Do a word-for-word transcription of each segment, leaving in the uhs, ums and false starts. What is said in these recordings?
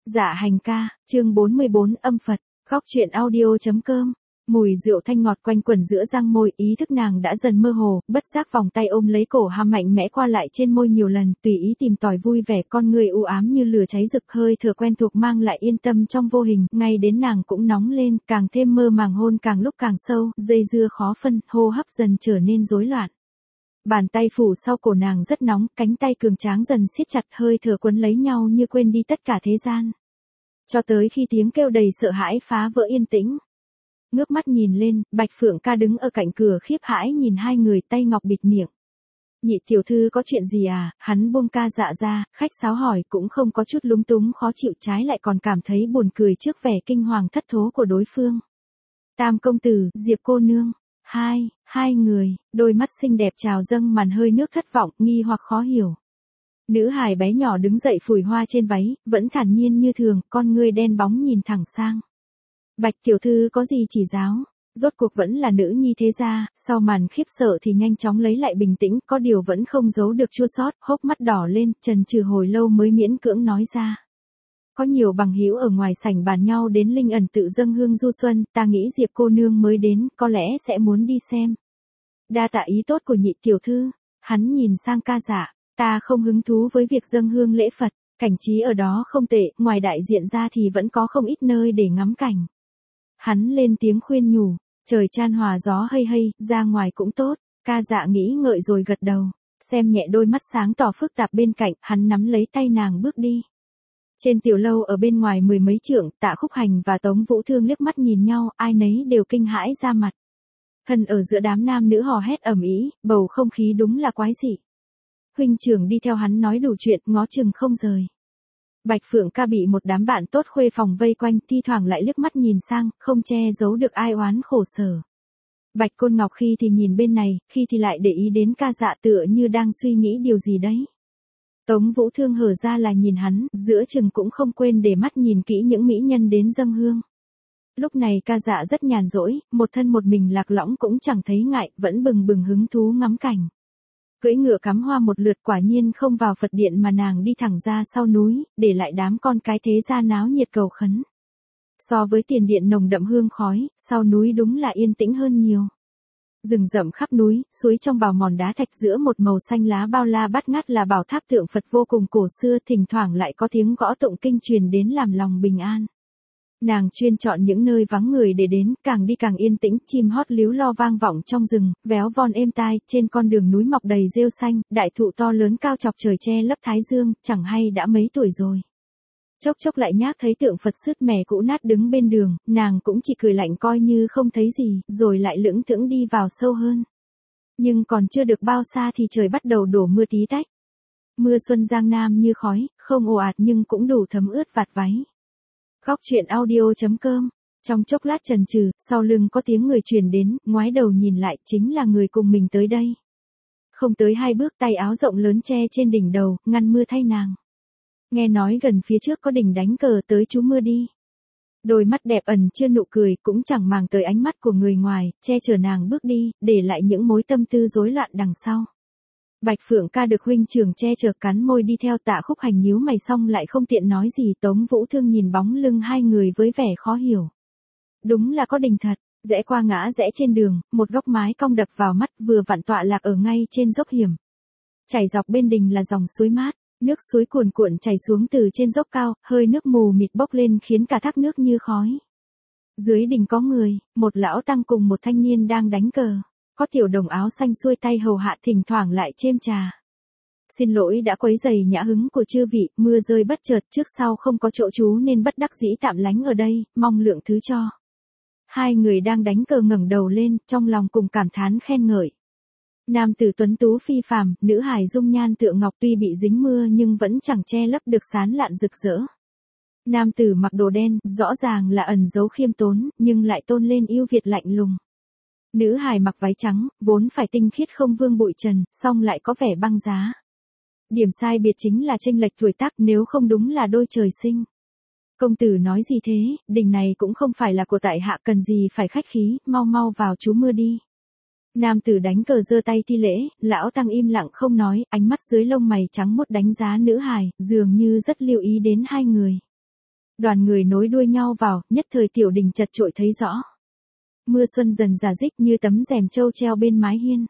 Dạ hành ca, chương bốn mươi bốn âm Phật, góc truyện audio.com. Mùi rượu thanh ngọt quanh quẩn giữa răng môi, ý thức nàng đã dần mơ hồ, bất giác vòng tay ôm lấy cổ ham mạnh mẽ qua lại trên môi nhiều lần, tùy ý tìm tòi vui vẻ, con người u ám như lửa cháy rực, hơi thở quen thuộc mang lại yên tâm trong vô hình, ngay đến nàng cũng nóng lên, càng thêm mơ màng, hôn càng lúc càng sâu, dây dưa khó phân, hô hấp dần trở nên rối loạn. Bàn tay phủ sau cổ nàng rất nóng, cánh tay cường tráng dần siết chặt, hơi thở quấn lấy nhau như quên đi tất cả thế gian. Cho tới khi tiếng kêu đầy sợ hãi phá vỡ yên tĩnh. Ngước mắt nhìn lên, Bạch Phượng ca đứng ở cạnh cửa khiếp hãi nhìn hai người, tay ngọc bịt miệng. Nhị tiểu thư có chuyện gì à? Hắn buông ca dạ ra, khách sáo hỏi, cũng không có chút lúng túng khó chịu, trái lại còn cảm thấy buồn cười trước vẻ kinh hoàng thất thố của đối phương. Tam công tử, Diệp cô nương. Hai, hai người, đôi mắt xinh đẹp trào dâng màn hơi nước thất vọng, nghi hoặc khó hiểu. Nữ hài bé nhỏ đứng dậy phủi hoa trên váy, vẫn thản nhiên như thường, con ngươi đen bóng nhìn thẳng sang. Bạch tiểu thư có gì chỉ giáo? Rốt cuộc vẫn là nữ nhi thế gia, sau màn khiếp sợ thì nhanh chóng lấy lại bình tĩnh, có điều vẫn không giấu được chua xót, hốc mắt đỏ lên, chần chừ hồi lâu mới miễn cưỡng nói ra. Có nhiều bằng hữu ở ngoài sảnh bàn nhau đến linh ẩn tự dâng hương du xuân, ta nghĩ Diệp cô nương mới đến, có lẽ sẽ muốn đi xem. Đa tạ ý tốt của nhị tiểu thư. Hắn nhìn sang ca dạ, ta không hứng thú với việc dâng hương lễ Phật, cảnh trí ở đó không tệ, ngoài đại diện ra thì vẫn có không ít nơi để ngắm cảnh. Hắn lên tiếng khuyên nhủ, trời chan hòa gió hây hây, ra ngoài cũng tốt. Ca dạ nghĩ ngợi rồi gật đầu, xem nhẹ đôi mắt sáng tỏ phức tạp bên cạnh, hắn nắm lấy tay nàng bước đi. Trên tiểu lâu ở bên ngoài mười mấy trượng, Tạ Khúc Hành và Tống Vũ Thương liếc mắt nhìn nhau, ai nấy đều kinh hãi ra mặt. Thân ở giữa đám nam nữ hò hét ầm ĩ, bầu không khí đúng là quái dị. Huynh trưởng đi theo hắn nói đủ chuyện, ngó chừng không rời. Bạch Phượng ca bị một đám bạn tốt khuê phòng vây quanh, thi thoảng lại liếc mắt nhìn sang, không che giấu được ai oán khổ sở. Bạch Côn Ngọc khi thì nhìn bên này, khi thì lại để ý đến ca dạ, tựa như đang suy nghĩ điều gì đấy. Tống Vũ Thương hở ra là nhìn hắn, giữa chừng cũng không quên để mắt nhìn kỹ những mỹ nhân đến dâng hương. Lúc này ca dạ rất nhàn rỗi, một thân một mình lạc lõng cũng chẳng thấy ngại, vẫn bừng bừng hứng thú ngắm cảnh. Cưỡi ngựa cắm hoa một lượt, quả nhiên không vào Phật điện mà nàng đi thẳng ra sau núi, để lại đám con cái thế gia náo nhiệt cầu khấn. So với tiền điện nồng đậm hương khói, sau núi đúng là yên tĩnh hơn nhiều. Rừng rậm khắp núi, suối trong bào mòn đá thạch giữa một màu xanh lá bao la bát ngát là bảo tháp tượng Phật vô cùng cổ xưa, thỉnh thoảng lại có tiếng gõ tụng kinh truyền đến làm lòng bình an. Nàng chuyên chọn những nơi vắng người để đến, càng đi càng yên tĩnh, chim hót líu lo vang vọng trong rừng, véo von êm tai, trên con đường núi mọc đầy rêu xanh, đại thụ to lớn cao chọc trời che lấp thái dương, chẳng hay đã mấy tuổi rồi. Chốc chốc lại nhác thấy tượng Phật sứt mẻ cũ nát đứng bên đường, nàng cũng chỉ cười lạnh coi như không thấy gì, rồi lại lững thững đi vào sâu hơn. Nhưng còn chưa được bao xa thì trời bắt đầu đổ mưa tí tách. Mưa xuân giang nam như khói, không ồ ạt nhưng cũng đủ thấm ướt vạt váy. Góc truyện audio.com. Trong chốc lát chần chừ, sau lưng có tiếng người truyền đến, ngoái đầu nhìn lại, chính là người cùng mình tới đây. Không tới hai bước, tay áo rộng lớn che trên đỉnh đầu, ngăn mưa thay nàng. Nghe nói gần phía trước có đỉnh đánh cờ, tới trú mưa đi. Đôi mắt đẹp ẩn chưa nụ cười, cũng chẳng màng tới ánh mắt của người ngoài, che chở nàng bước đi, để lại những mối tâm tư rối loạn đằng sau. Bạch Phượng ca được huynh trưởng che chở, cắn môi đi theo. Tạ Khúc Hành nhíu mày xong lại không tiện nói gì. Tống Vũ Thương nhìn bóng lưng hai người với vẻ khó hiểu. Đúng là có đình thật, rẽ qua ngã rẽ trên đường, một góc mái cong đập vào mắt, vừa vặn tọa lạc ở ngay trên dốc hiểm. Chảy dọc bên đình là dòng suối mát, nước suối cuồn cuộn chảy xuống từ trên dốc cao, hơi nước mù mịt bốc lên khiến cả thác nước như khói. Dưới đình có người, một lão tăng cùng một thanh niên đang đánh cờ. Có tiểu đồng áo xanh xuôi tay hầu hạ, thỉnh thoảng lại chêm trà. Xin lỗi đã quấy rầy nhã hứng của chư vị, mưa rơi bất chợt, trước sau không có chỗ trú nên bất đắc dĩ tạm lánh ở đây, mong lượng thứ cho. Hai người đang đánh cờ ngẩng đầu lên, trong lòng cùng cảm thán khen ngợi. Nam tử tuấn tú phi phàm, nữ hài dung nhan tựa ngọc, tuy bị dính mưa nhưng vẫn chẳng che lấp được sán lạn rực rỡ. Nam tử mặc đồ đen, rõ ràng là ẩn giấu khiêm tốn, nhưng lại tôn lên yêu Việt lạnh lùng. Nữ hài mặc váy trắng, vốn phải tinh khiết không vương bụi trần, song lại có vẻ băng giá. Điểm sai biệt chính là chênh lệch tuổi tác, nếu không đúng là đôi trời sinh. Công tử nói gì thế, đình này cũng không phải là của tại hạ, cần gì phải khách khí, mau mau vào trú mưa đi. Nam tử đánh cờ giơ tay thi lễ, lão tăng im lặng không nói, ánh mắt dưới lông mày trắng mốt đánh giá nữ hài, dường như rất lưu ý đến hai người. Đoàn người nối đuôi nhau vào, nhất thời tiểu đình chật chội thấy rõ. Mưa xuân dần rả rích như tấm rèm trâu treo bên mái hiên.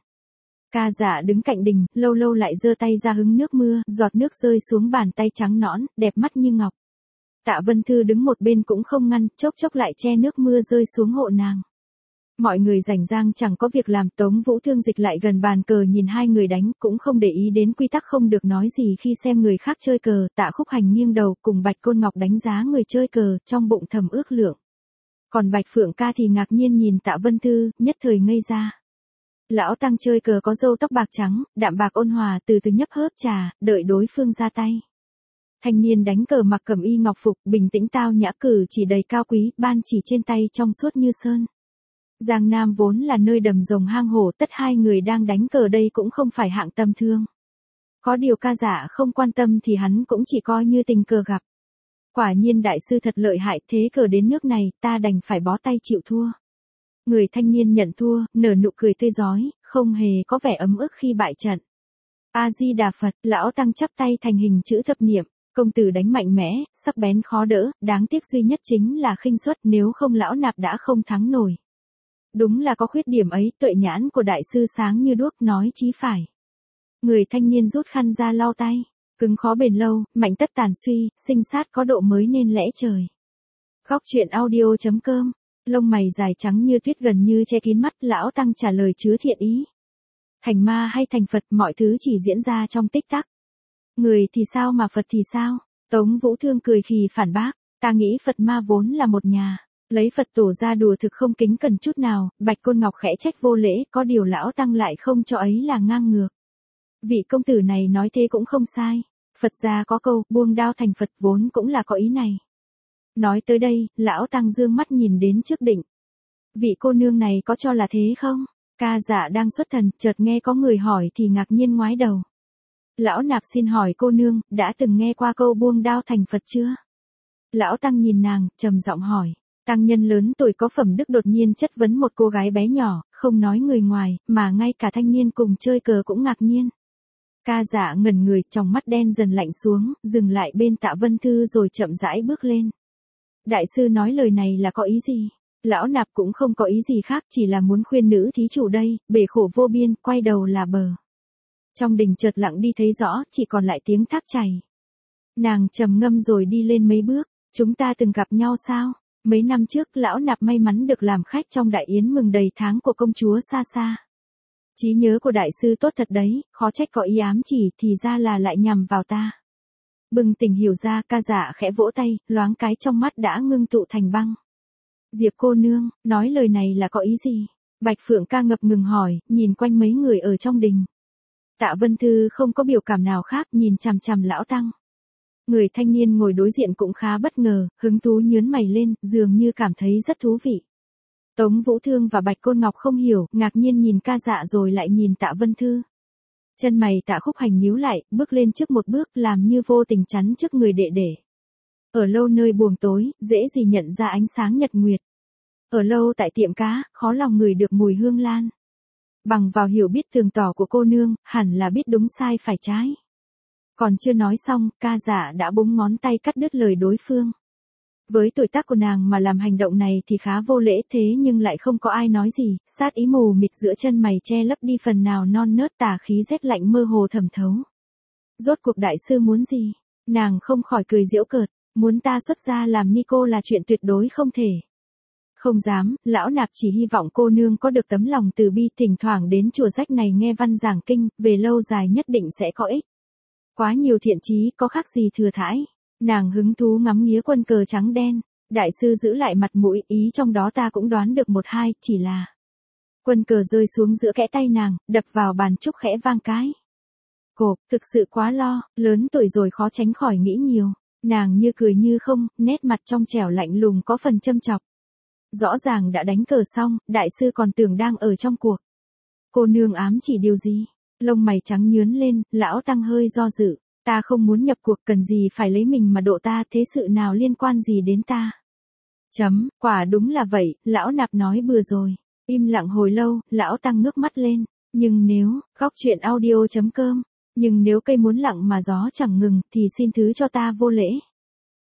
Ca Dạ đứng cạnh đình, lâu lâu lại giơ tay ra hứng nước mưa, giọt nước rơi xuống bàn tay trắng nõn, đẹp mắt như ngọc. Tạ Vân Thư đứng một bên cũng không ngăn, chốc chốc lại che nước mưa rơi xuống hộ nàng. Mọi người rảnh rang chẳng có việc làm, Tống Vũ Thương dịch lại gần bàn cờ nhìn hai người đánh, cũng không để ý đến quy tắc không được nói gì khi xem người khác chơi cờ. Tạ Khúc Hành nghiêng đầu cùng Bạch Côn Ngọc đánh giá người chơi cờ, trong bụng thầm ước lượng. Còn Bạch Phượng Ca thì ngạc nhiên nhìn Tạ Vân Thư, nhất thời ngây ra. Lão tăng chơi cờ có râu tóc bạc trắng, đạm bạc ôn hòa, từ từ nhấp hớp trà, đợi đối phương ra tay. Thanh niên đánh cờ mặc cẩm y ngọc phục, bình tĩnh tao nhã, cử chỉ đầy cao quý, ban chỉ trên tay trong suốt như sơn. Giang Nam vốn là nơi đầm rồng hang hổ, tất hai người đang đánh cờ đây cũng không phải hạng tầm thường. Có điều Ca Dạ không quan tâm thì hắn cũng chỉ coi như tình cờ gặp. Quả nhiên đại sư thật lợi hại, thế cờ đến nước này, ta đành phải bó tay chịu thua. Người thanh niên nhận thua, nở nụ cười tươi rói, không hề có vẻ ấm ức khi bại trận. A-di-đà Phật, lão tăng chắp tay thành hình chữ thập niệm, công tử đánh mạnh mẽ, sắc bén khó đỡ, đáng tiếc duy nhất chính là khinh suất, nếu không lão nạp đã không thắng nổi. Đúng là có khuyết điểm ấy, tuệ nhãn của đại sư sáng như đuốc, nói chí phải. Người thanh niên rút khăn ra lau tay, cứng khó bền lâu, mạnh tất tàn suy, sinh sát có độ mới nên lẽ trời. Góc truyện audio chấm com, lông mày dài trắng như tuyết gần như che kín mắt, lão tăng trả lời chứa thiện ý. Thành ma hay thành Phật, mọi thứ chỉ diễn ra trong tích tắc. Người thì sao mà Phật thì sao? Tống Vũ Thương cười khì phản bác, ta nghĩ Phật ma vốn là một nhà. Lấy Phật tổ ra đùa thực không kính cẩn chút nào. Bạch Côn Ngọc khẽ trách vô lễ, có điều lão tăng lại không cho ấy là ngang ngược. Vị công tử này nói thế cũng không sai. Phật gia có câu, buông đao thành Phật, vốn cũng là có ý này. Nói tới đây, lão tăng dương mắt nhìn đến trước định. Vị cô nương này có cho là thế không? Ca Dạ đang xuất thần, chợt nghe có người hỏi thì ngạc nhiên ngoái đầu. Lão nạp xin hỏi cô nương, đã từng nghe qua câu buông đao thành Phật chưa? Lão tăng nhìn nàng, trầm giọng hỏi. Tăng nhân lớn tuổi có phẩm đức đột nhiên chất vấn một cô gái bé nhỏ, không nói người ngoài, mà ngay cả thanh niên cùng chơi cờ cũng ngạc nhiên. Ca Dạ ngẩn người, trong mắt đen dần lạnh xuống, dừng lại bên Tạ Vân Thư rồi chậm rãi bước lên. Đại sư nói lời này là có ý gì? Lão nạp cũng không có ý gì khác, chỉ là muốn khuyên nữ thí chủ đây, bể khổ vô biên, quay đầu là bờ. Trong đình chợt lặng đi thấy rõ, chỉ còn lại tiếng thác chảy. Nàng trầm ngâm rồi đi lên mấy bước, chúng ta từng gặp nhau sao? Mấy năm trước, lão nạp may mắn được làm khách trong đại yến mừng đầy tháng của công chúa Sa Sa. Trí nhớ của đại sư tốt thật đấy, khó trách có ý ám chỉ, thì ra là lại nhằm vào ta. Bừng tỉnh hiểu ra, Ca Dạ khẽ vỗ tay, loáng cái trong mắt đã ngưng tụ thành băng. Diệp cô nương, nói lời này là có ý gì? Bạch Phượng Ca ngập ngừng hỏi, nhìn quanh mấy người ở trong đình. Tạ Vân Thư không có biểu cảm nào khác, nhìn chằm chằm lão tăng. Người thanh niên ngồi đối diện cũng khá bất ngờ, hứng thú nhướng mày lên, dường như cảm thấy rất thú vị. Tống Vũ Thương và Bạch Côn Ngọc không hiểu, ngạc nhiên nhìn Ca Dạ rồi lại nhìn Tạ Vân Thư. Chân mày Tạ Khúc Hành nhíu lại, bước lên trước một bước, làm như vô tình chắn trước người đệ đệ. Ở lâu nơi buồng tối, dễ gì nhận ra ánh sáng nhật nguyệt. Ở lâu tại tiệm cá, khó lòng ngửi được mùi hương lan. Bằng vào hiểu biết tường tỏ của cô nương, hẳn là biết đúng sai phải trái. Còn chưa nói xong, Ca Dạ đã búng ngón tay cắt đứt lời đối phương. Với tuổi tác của nàng mà làm hành động này thì khá vô lễ, thế nhưng lại không có ai nói gì, sát ý mù mịt giữa chân mày che lấp đi phần nào non nớt, tà khí rét lạnh mơ hồ thẩm thấu. Rốt cuộc đại sư muốn gì? Nàng không khỏi cười giễu cợt, muốn ta xuất gia làm ni cô là chuyện tuyệt đối không thể. Không dám, lão nạp chỉ hy vọng cô nương có được tấm lòng từ bi, thỉnh thoảng đến chùa rách này nghe văn giảng kinh, về lâu dài nhất định sẽ có ích. Quá nhiều thiện chí, có khác gì thừa thãi. Nàng hứng thú ngắm nghía quân cờ trắng đen. Đại sư giữ lại mặt mũi, ý trong đó ta cũng đoán được một hai, chỉ là. Quân cờ rơi xuống giữa kẽ tay nàng, đập vào bàn trúc khẽ vang cái. Cộp, thực sự quá lo, lớn tuổi rồi khó tránh khỏi nghĩ nhiều. Nàng như cười như không, nét mặt trong trẻo lạnh lùng có phần châm chọc. Rõ ràng đã đánh cờ xong, đại sư còn tưởng đang ở trong cuộc. Cô nương ám chỉ điều gì? Lông mày trắng nhướn lên, lão tăng hơi do dự. Ta không muốn nhập cuộc, cần gì phải lấy mình mà độ ta, thế sự nào liên quan gì đến ta? Chấm, quả đúng là vậy, lão nạp nói bừa rồi. Im lặng hồi lâu, lão tăng ngước mắt lên. Nhưng nếu, góc truyện audio chấm com, nhưng nếu cây muốn lặng mà gió chẳng ngừng, thì xin thứ cho ta vô lễ.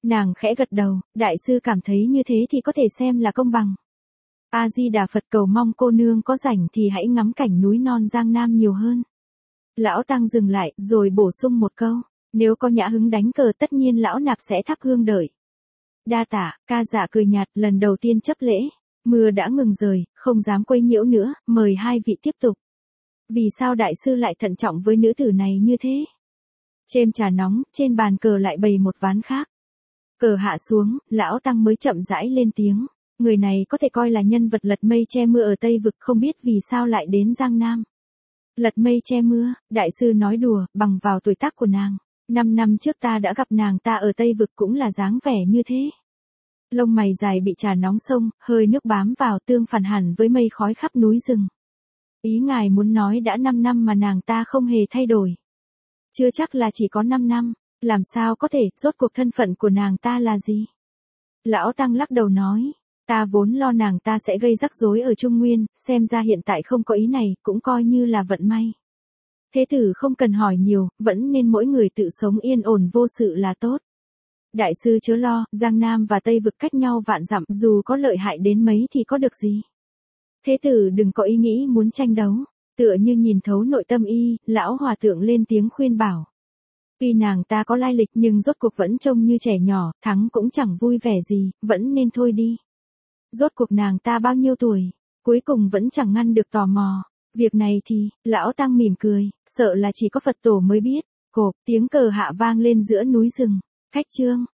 Nàng khẽ gật đầu, đại sư cảm thấy như thế thì có thể xem là công bằng. A-di-đà Phật, cầu mong cô nương có rảnh thì hãy ngắm cảnh núi non Giang Nam nhiều hơn. Lão Tăng dừng lại, rồi bổ sung một câu, nếu có nhã hứng đánh cờ tất nhiên lão nạp sẽ thắp hương đợi. Đa tạ, ca dạ cười nhạt, lần đầu tiên chấp lễ. Mưa đã ngừng rời, không dám quấy nhiễu nữa, mời hai vị tiếp tục. Vì sao đại sư lại thận trọng với nữ tử này như thế? Chêm trà nóng, trên bàn cờ lại bày một ván khác. Cờ hạ xuống, lão Tăng mới chậm rãi lên tiếng. Người này có thể coi là nhân vật lật mây che mưa ở Tây Vực, không biết vì sao lại đến Giang Nam. Lật mây che mưa, đại sư nói đùa, bằng vào tuổi tác của nàng. Năm năm trước ta đã gặp nàng ta ở Tây Vực cũng là dáng vẻ như thế. Lông mày dài bị trà nóng xông, hơi nước bám vào, tương phản hẳn với mây khói khắp núi rừng. Ý ngài muốn nói đã năm năm mà nàng ta không hề thay đổi. Chưa chắc là chỉ có năm năm, làm sao có thể, rốt cuộc thân phận của nàng ta là gì? Lão Tăng lắc đầu nói, ta vốn lo nàng ta sẽ gây rắc rối ở Trung Nguyên, xem ra hiện tại không có ý này, cũng coi như là vận may. Thế tử không cần hỏi nhiều, vẫn nên mỗi người tự sống yên ổn vô sự là tốt. Đại sư chớ lo, Giang Nam và Tây Vực cách nhau vạn dặm, dù có lợi hại đến mấy thì có được gì. Thế tử đừng có ý nghĩ muốn tranh đấu, tựa như nhìn thấu nội tâm y, lão hòa thượng lên tiếng khuyên bảo. Tuy nàng ta có lai lịch nhưng rốt cuộc vẫn trông như trẻ nhỏ, thắng cũng chẳng vui vẻ gì, vẫn nên thôi đi. Rốt cuộc nàng ta bao nhiêu tuổi, cuối cùng vẫn chẳng ngăn được tò mò. Việc này thì, lão Tăng mỉm cười, sợ là chỉ có Phật tổ mới biết. Cộp, tiếng cờ hạ vang lên giữa núi rừng. Khách trương,